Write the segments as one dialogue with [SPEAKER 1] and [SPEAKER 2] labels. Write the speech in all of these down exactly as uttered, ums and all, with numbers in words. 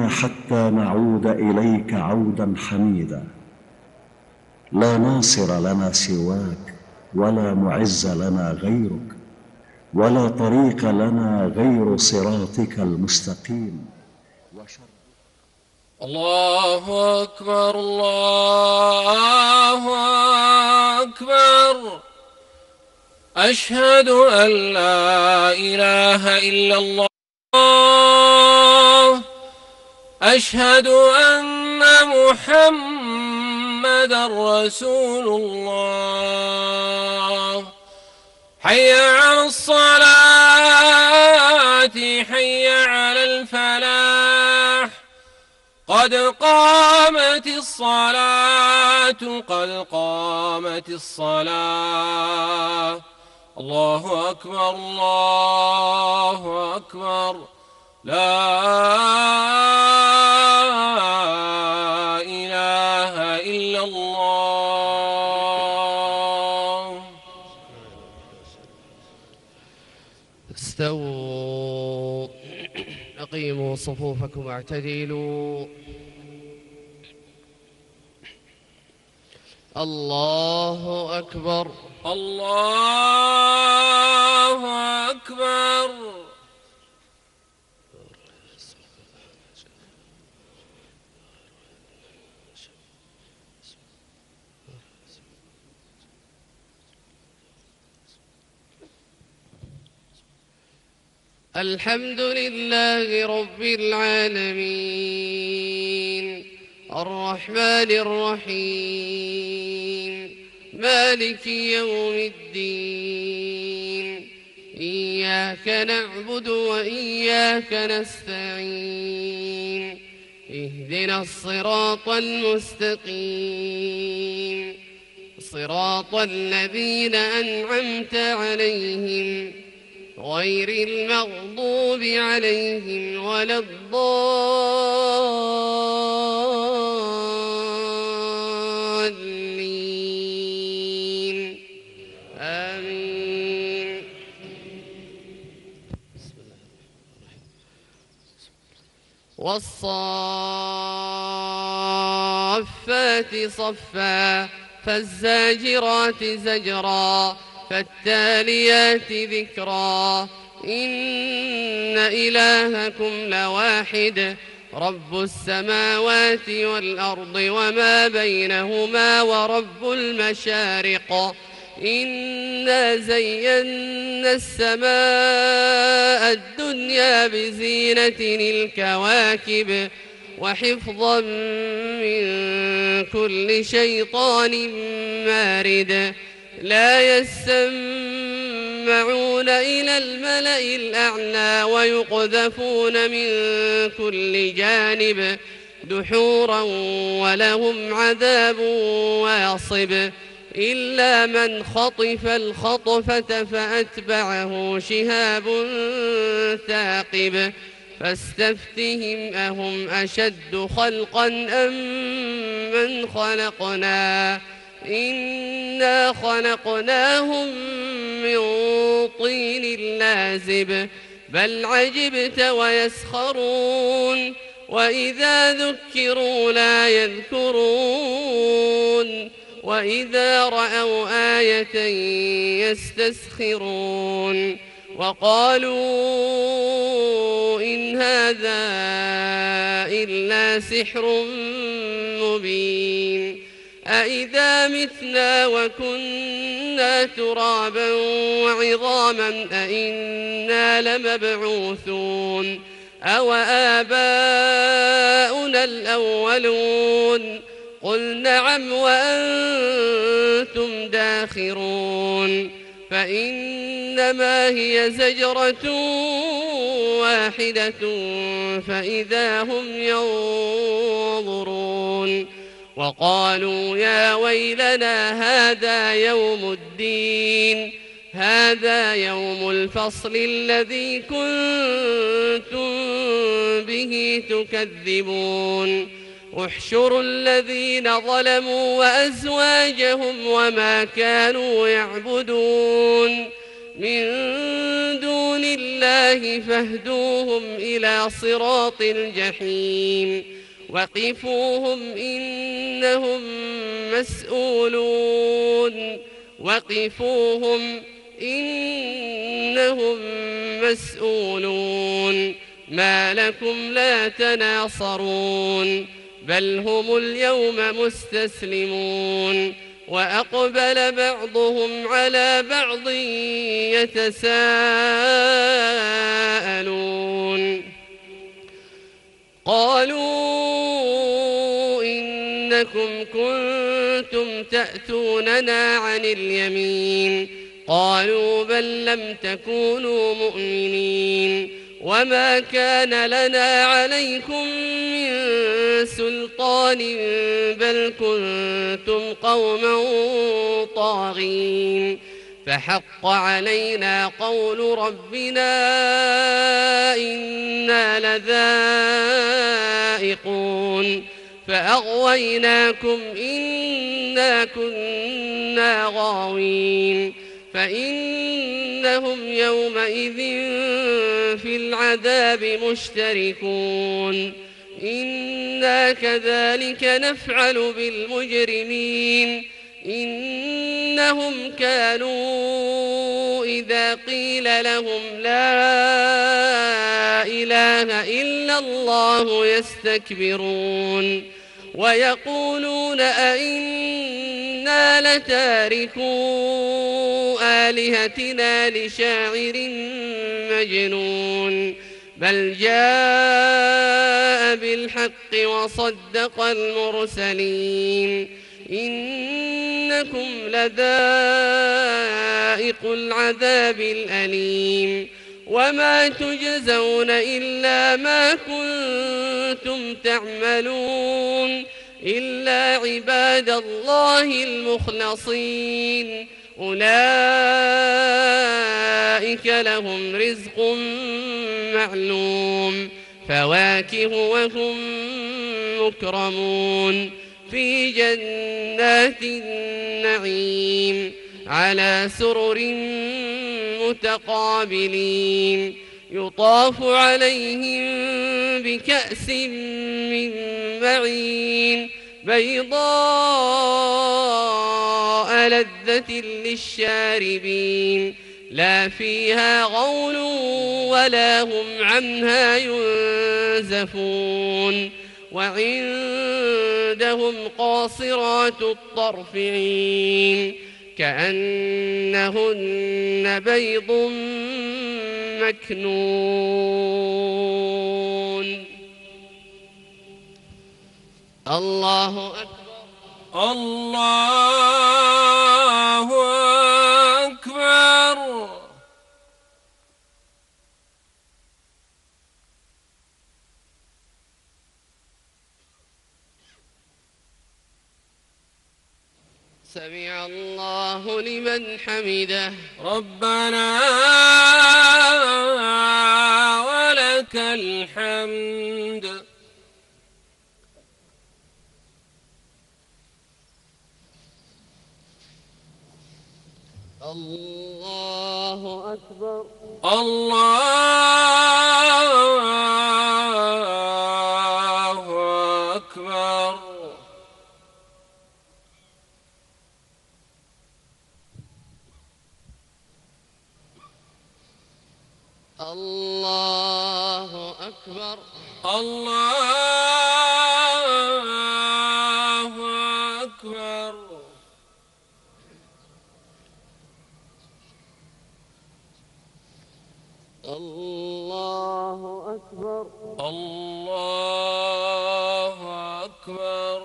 [SPEAKER 1] بنا حتى نعود إليك عودا حميدا. لا ناصر لنا سواك، ولا معز لنا غيرك، ولا طريق لنا غير صراطك المستقيم.
[SPEAKER 2] الله أكبر الله أكبر. أشهد أن لا إله إلا الله. أشهد أن محمدا رسول الله. حي على الصلاة حي على الفلاح. قد قامت الصلاة قد قامت الصلاة. الله أكبر الله أكبر. لا إله إلا الله.
[SPEAKER 3] استووا، أقيموا صفوفكم واعتدلوا. الله أكبر
[SPEAKER 2] الله أكبر.
[SPEAKER 3] الحمد لله رب العالمين، الرحمن الرحيم، مالك يوم الدين. إياك نعبد وإياك نستعين. اهدنا الصراط المستقيم، صراط الذين أنعمت عليهم غير المغضوب عليهم ولا الضالين. آمين. والصافات صفا، فالزاجرات زجرا، فالتاليات ذكرا. إن إلهكم لواحد، رب السماوات والأرض وما بينهما ورب المشارق. إنا زينا السماء الدنيا بزينة الكواكب، وحفظا من كل شيطان مارد. لا يسمعون إلى الملأ الأعلى ويقذفون من كل جانب دحورا، ولهم عذاب واصب. إلا من خطف الخطفة فأتبعه شهاب ثاقب. فاستفتهم أهم أشد خلقا أم من خلقنا؟ إنا خلقناهم من طين لازب. بل عجبت ويسخرون، وإذا ذكروا لا يذكرون، وإذا رأوا آية يستسخرون. وقالوا إن هذا إلا سحر مبين. أإذا متنا وكنا ترابا وعظاما أإنا لمبعوثون؟ أو آباؤنا الأولون؟ قل نعم وأنتم داخرون. فإنما هي زجرة واحدة فإذا هم ينظرون. وقالوا يا ويلنا هذا يوم الدين، هذا يوم الفصل الذي كنتم به تكذبون. احشروا الذين ظلموا وأزواجهم وما كانوا يعبدون من دون الله فاهدوهم إلى صراط الجحيم وقفوهم إنهم مسؤولون وقفوهم إنهم مسؤولون ما لكم لا تناصرون بل هم اليوم مستسلمون وأقبل بعضهم على بعض يتساءلون قالوا إنكم كنتم تأتوننا عن اليمين قالوا بل لم تكونوا مؤمنين وما كان لنا عليكم من سلطان بل كنتم قوما طاغين فحق علينا قول ربنا إنا لذائقون فأغويناكم إنا كنا غاوين فإنهم يومئذ في العذاب مشتركون إنا كذلك نفعل بالمجرمين إنهم كانوا إذا قيل لهم لا إله إلا الله يستكبرون ويقولون أئنا لتاركو آلهتنا لشاعر مجنون بل جاء بالحق وصدق المرسلين إنكم لذائق العذاب الأليم وما تجزون إلا ما كنتم تعملون إلا عباد الله المخلصين أولئك لهم رزق معلوم فواكه وهم مكرمون في جنات النعيم على سرر متقابلين يطاف عليهم بكأس من معين بيضاء لذة للشاربين لا فيها غول ولا هم عنها ينزفون وعندهم قاصرات الطرف عين كأنهن بيض مكنون الله أكبر
[SPEAKER 2] الله أكبر
[SPEAKER 3] سمع الله لمن حمده
[SPEAKER 2] ربنا ولك الحمد
[SPEAKER 3] الله أكبر
[SPEAKER 2] الله أكبر
[SPEAKER 3] الله أكبر
[SPEAKER 2] الله أكبر
[SPEAKER 3] الله أكبر
[SPEAKER 2] الله أكبر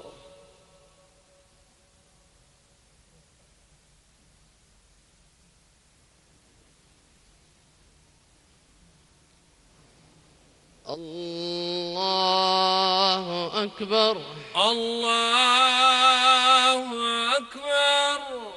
[SPEAKER 3] الله أكبر
[SPEAKER 2] الله أكبر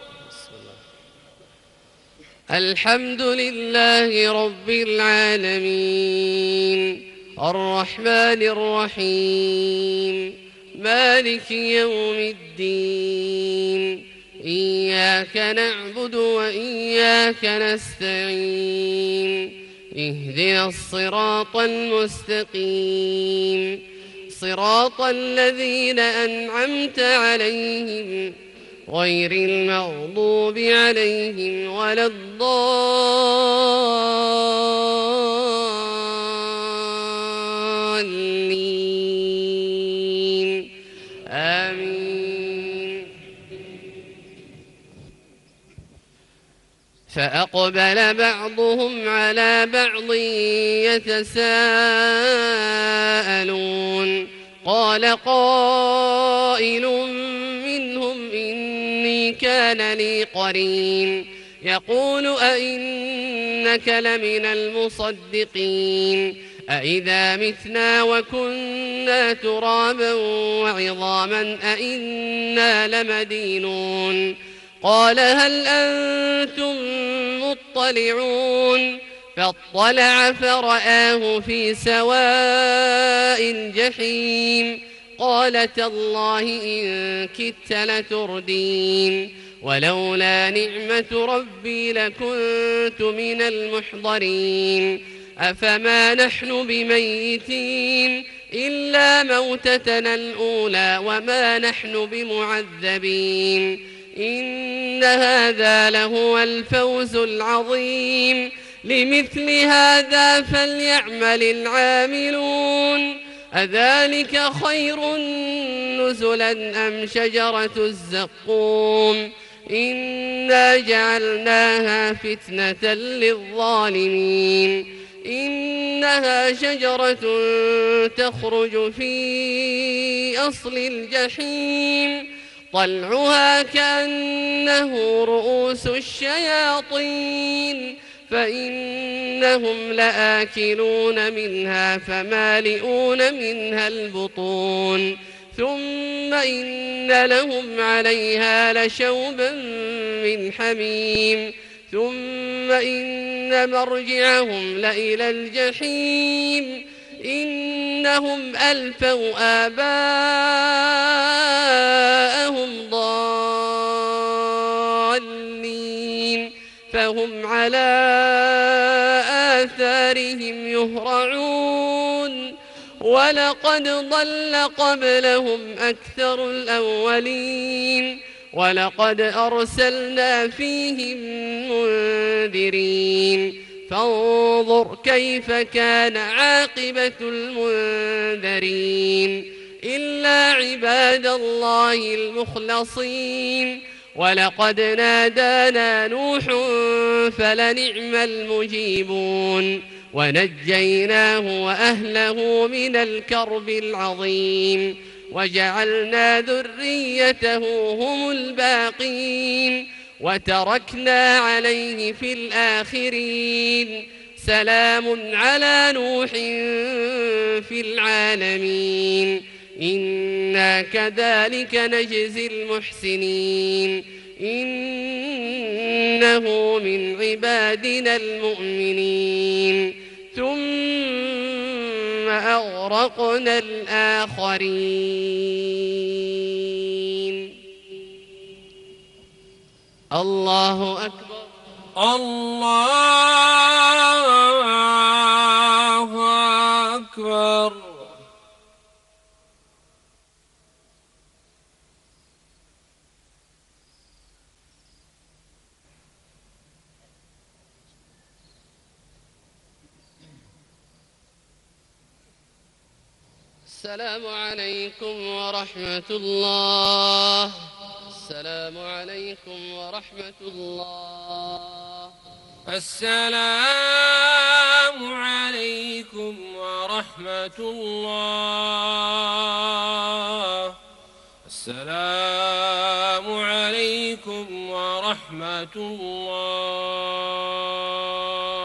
[SPEAKER 3] الحمد لله رب العالمين الرحمن الرحيم مالك يوم الدين إياك نعبد وإياك نستعين اهدنا الصراط المستقيم صراط الذين أنعمت عليهم غير المغضوب عليهم ولا الضالين آمين. فأقبل بعضهم على بعض يتساءلون قال قائل منهم إني كان لي قرين يقول أئنك لمن المصدقين أئذا متنا وكنا ترابا وعظاما أئنا لمدينون قال هل أنتم مطلعون فاطلع فرآه في سواء الجحيم قال تالله إن كدت لتردين ولولا نعمة ربي لكنت من المحضرين أفما نحن بميتين إلا موتتنا الأولى وما نحن بمعذبين إن هذا لهو الفوز العظيم لمثل هذا فليعمل العاملون أذلك خير نزلا أم شجرة الزقوم إنا جعلناها فتنة للظالمين إنها شجرة تخرج في أصل الجحيم طلعها كأنه رؤوس الشياطين فإنهم لآكلون منها فمالئون منها البطون ثم إن لهم عليها لشوبا من حميم ثم إن مرجعهم لإلى الجحيم إنهم ألفوا آباءهم ضالين فهم على آثارهم يهرعون ولقد ضل قبلهم أكثر الأولين ولقد أرسلنا فيهم منذرين فانظر كيف كان عاقبة المنذرين إلا عباد الله المخلصين ولقد نادانا نوح فلنعم المجيبون ونجيناه وأهله من الكرب العظيم وجعلنا ذريته هم الباقين وتركنا عليه في الآخرين سلام على نوح في العالمين إنا كذلك نجزي المحسنين إنه من عبادنا المؤمنين ثم أغرقنا الآخرين. الله أكبر.
[SPEAKER 2] الله أكبر.
[SPEAKER 3] السلام عليكم ورحمة الله. السلام عليكم ورحمة الله.
[SPEAKER 2] السلام عليكم ورحمة الله. السلام عليكم ورحمة الله.